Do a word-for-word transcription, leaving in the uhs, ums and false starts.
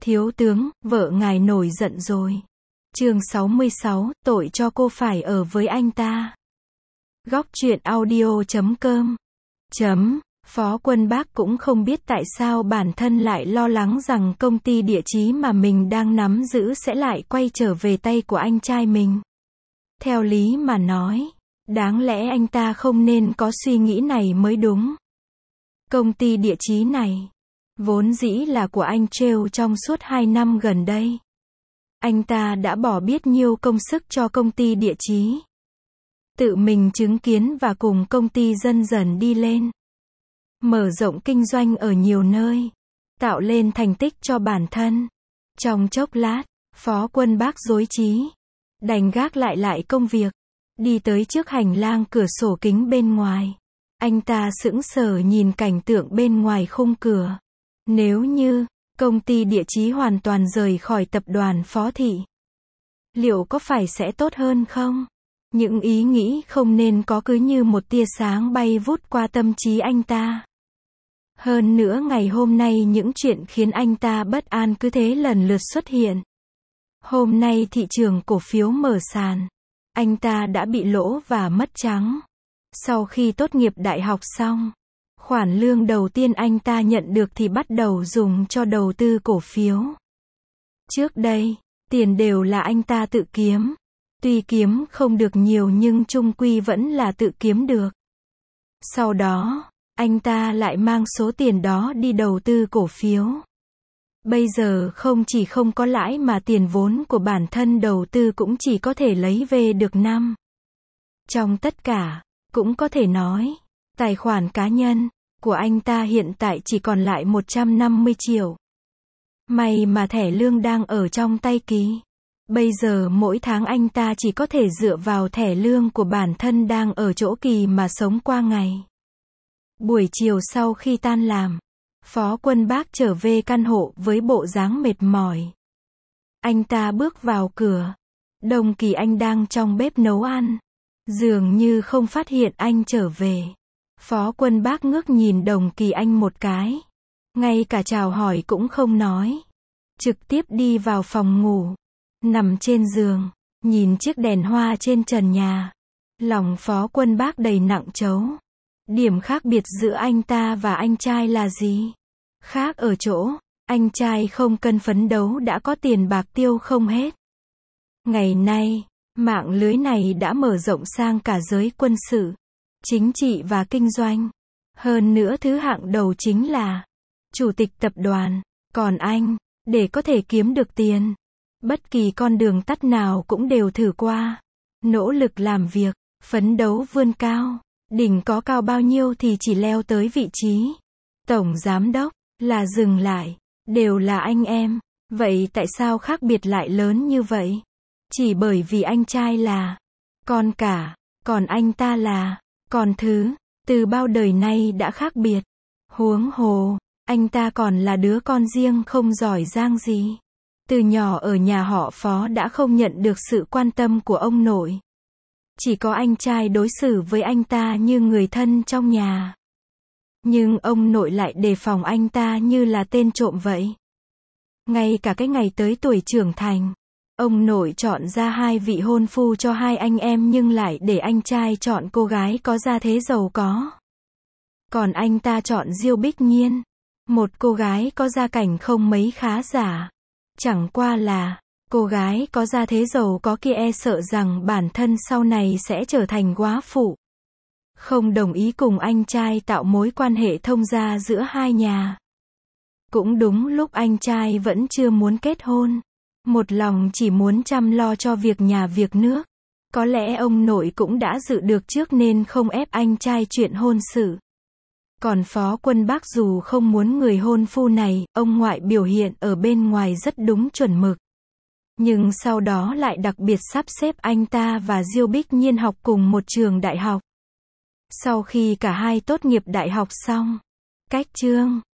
Thiếu tướng, vợ ngài nổi giận rồi. Chương sáu mươi sáu, tội cho cô phải ở với anh ta. Góc truyện audio chấm com. Chấm. Phó Quân Bác cũng không biết tại sao bản thân lại lo lắng rằng công ty địa chí mà mình đang nắm giữ sẽ lại quay trở về tay của anh trai mình. Theo lý mà nói, đáng lẽ anh ta không nên có suy nghĩ này mới đúng. Công ty địa chí này, vốn dĩ là của anh Trêu trong suốt hai năm gần đây. Anh ta đã bỏ biết nhiêu công sức cho công ty địa chí. Tự mình chứng kiến và cùng công ty dần dần đi lên. Mở rộng kinh doanh ở nhiều nơi. Tạo lên thành tích cho bản thân. Trong chốc lát, Phó Quân Bác rối trí. Đành gác lại lại công việc. Đi tới trước hành lang cửa sổ kính bên ngoài. Anh ta sững sờ nhìn cảnh tượng bên ngoài khung cửa. Nếu như công ty địa chí hoàn toàn rời khỏi tập đoàn Phó Thị, liệu có phải sẽ tốt hơn không? Những ý nghĩ không nên có cứ như một tia sáng bay vút qua tâm trí anh ta. Hơn nữa ngày hôm nay những chuyện khiến anh ta bất an cứ thế lần lượt xuất hiện. Hôm nay thị trường cổ phiếu mở sàn. Anh ta đã bị lỗ và mất trắng. Sau khi tốt nghiệp đại học xong, khoản lương đầu tiên anh ta nhận được thì bắt đầu dùng cho đầu tư cổ phiếu. Trước đây, tiền đều là anh ta tự kiếm. Tuy kiếm không được nhiều nhưng chung quy vẫn là tự kiếm được. Sau đó, anh ta lại mang số tiền đó đi đầu tư cổ phiếu. Bây giờ không chỉ không có lãi mà tiền vốn của bản thân đầu tư cũng chỉ có thể lấy về được năm. Trong tất cả, cũng có thể nói, tài khoản cá nhân của anh ta hiện tại chỉ còn lại một trăm năm mươi triệu. May mà thẻ lương đang ở trong tay Kỳ. Bây giờ mỗi tháng anh ta chỉ có thể dựa vào thẻ lương của bản thân đang ở chỗ Kỳ mà sống qua ngày. Buổi chiều sau khi tan làm, Phó Quân Bác trở về căn hộ với bộ dáng mệt mỏi. Anh ta bước vào cửa. Đồng Kỳ Anh đang trong bếp nấu ăn. Dường như không phát hiện anh trở về. Phó Quân Bác ngước nhìn Đồng Kỳ Anh một cái. Ngay cả chào hỏi cũng không nói. Trực tiếp đi vào phòng ngủ. Nằm trên giường, nhìn chiếc đèn hoa trên trần nhà. Lòng Phó Quân Bác đầy nặng trấu. Điểm khác biệt giữa anh ta và anh trai là gì? Khác ở chỗ, anh trai không cần phấn đấu đã có tiền bạc tiêu không hết. Ngày nay, mạng lưới này đã mở rộng sang cả giới quân sự, chính trị và kinh doanh. Hơn nữa thứ hạng đầu chính là chủ tịch tập đoàn. Còn anh, để có thể kiếm được tiền, bất kỳ con đường tắt nào cũng đều thử qua. Nỗ lực làm việc, phấn đấu vươn cao. Đỉnh có cao bao nhiêu thì chỉ leo tới vị trí tổng giám đốc, là dừng lại. Đều là anh em. Vậy tại sao khác biệt lại lớn như vậy? Chỉ bởi vì anh trai là con cả, còn anh ta là con thứ. Từ bao đời nay đã khác biệt. Huống hồ, anh ta còn là đứa con riêng không giỏi giang gì. Từ nhỏ ở nhà họ Phó đã không nhận được sự quan tâm của ông nội. Chỉ có anh trai đối xử với anh ta như người thân trong nhà. Nhưng ông nội lại đề phòng anh ta như là tên trộm vậy. Ngay cả cái ngày tới tuổi trưởng thành, ông nội chọn ra hai vị hôn phu cho hai anh em nhưng lại để anh trai chọn cô gái có gia thế giàu có. Còn anh ta chọn Diêu Bích Nhiên, một cô gái có gia cảnh không mấy khá giả. Chẳng qua là, cô gái có gia thế giàu có kia e sợ rằng bản thân sau này sẽ trở thành góa phụ. Không đồng ý cùng anh trai tạo mối quan hệ thông gia giữa hai nhà. Cũng đúng lúc anh trai vẫn chưa muốn kết hôn. Một lòng chỉ muốn chăm lo cho việc nhà việc nước. Có lẽ ông nội cũng đã dự được trước nên không ép anh trai chuyện hôn sự. Còn Phó Quân Bác dù không muốn người hôn phu này, ông ngoại biểu hiện ở bên ngoài rất đúng chuẩn mực. Nhưng sau đó lại đặc biệt sắp xếp anh ta và Diêu Bích Nhiên học cùng một trường đại học. Sau khi cả hai tốt nghiệp đại học xong, cách chương